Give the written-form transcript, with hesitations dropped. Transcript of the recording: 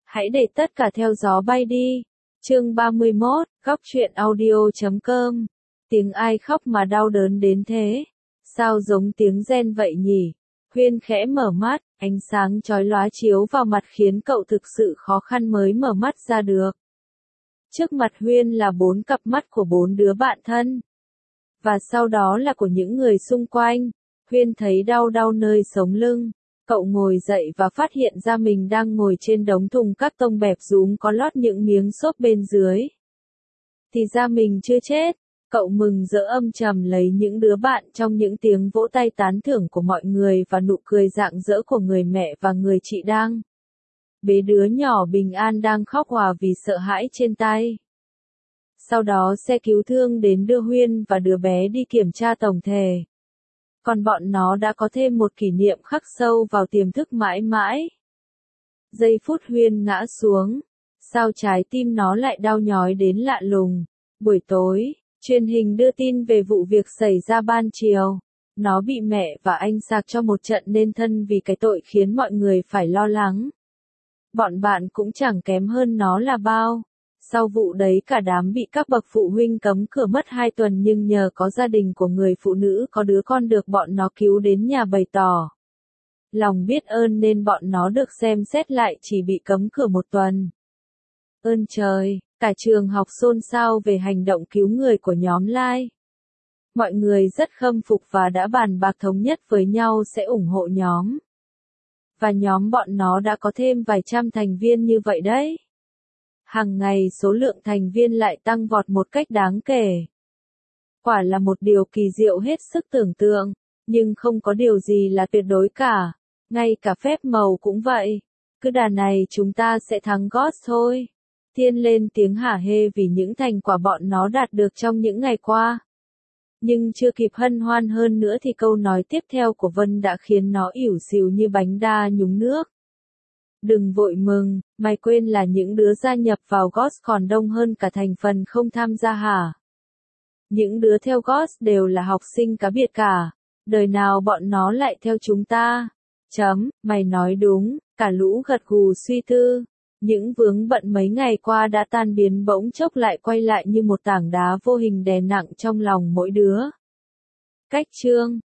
Hãy để tất cả theo gió bay đi. Chương 31, Góc truyện audio.com. Tiếng ai khóc mà đau đớn đến thế? Sao giống tiếng rên vậy nhỉ? Huyên khẽ mở mắt, ánh sáng chói lóa chiếu vào mặt khiến cậu thực sự khó khăn mới mở mắt ra được. Trước mặt Huyên là 4 cặp mắt của 4 đứa bạn thân. Và sau đó là của những người xung quanh. Huyên thấy đau đau nơi sống lưng. Cậu ngồi dậy và phát hiện ra mình đang ngồi trên đống thùng các tông bẹp rúm có lót những miếng xốp bên dưới. Thì ra mình chưa chết. Cậu mừng rỡ âm trầm lấy những đứa bạn trong những tiếng vỗ tay tán thưởng của mọi người và nụ cười rạng rỡ của người mẹ và người chị đang bế đứa nhỏ bình an đang khóc òa vì sợ hãi trên tay. Sau đó xe cứu thương đến đưa Huyên và đứa bé đi kiểm tra tổng thể. Còn bọn nó đã có thêm một kỷ niệm khắc sâu vào tiềm thức mãi mãi. Giây phút Huyên ngã xuống, sao trái tim nó lại đau nhói đến lạ lùng. Buổi tối, truyền hình đưa tin về vụ việc xảy ra ban chiều. Nó bị mẹ và anh sạc cho một trận nên thân vì cái tội khiến mọi người phải lo lắng. Bọn bạn cũng chẳng kém hơn nó là bao. Sau vụ đấy cả đám bị các bậc phụ huynh cấm cửa mất 2 tuần nhưng nhờ có gia đình của người phụ nữ có đứa con được bọn nó cứu đến nhà bày tỏ lòng biết ơn nên bọn nó được xem xét lại chỉ bị cấm cửa 1 tuần. Ơn trời, cả trường học xôn xao về hành động cứu người của nhóm Lai. Mọi người rất khâm phục và đã bàn bạc thống nhất với nhau sẽ ủng hộ nhóm. Và nhóm bọn nó đã có thêm vài trăm thành viên như vậy đấy. Hàng ngày số lượng thành viên lại tăng vọt một cách đáng kể. Quả là một điều kỳ diệu hết sức tưởng tượng, nhưng không có điều gì là tuyệt đối cả. Ngay cả phép màu cũng vậy. Cứ đà này chúng ta sẽ thắng Ghost thôi. Thiên lên tiếng hả hê vì những thành quả bọn nó đạt được trong những ngày qua. Nhưng chưa kịp hân hoan hơn nữa thì câu nói tiếp theo của Vân đã khiến nó ỉu xìu như bánh đa nhúng nước. Đừng vội mừng, mày quên là những đứa gia nhập vào Ghost còn đông hơn cả thành phần không tham gia hả? Những đứa theo Ghost đều là học sinh cá biệt cả. Đời nào bọn nó lại theo chúng ta? Mày nói đúng, cả lũ gật gù suy tư. Những vướng bận mấy ngày qua đã tan biến bỗng chốc lại quay lại như một tảng đá vô hình đè nặng trong lòng mỗi đứa. Cách chương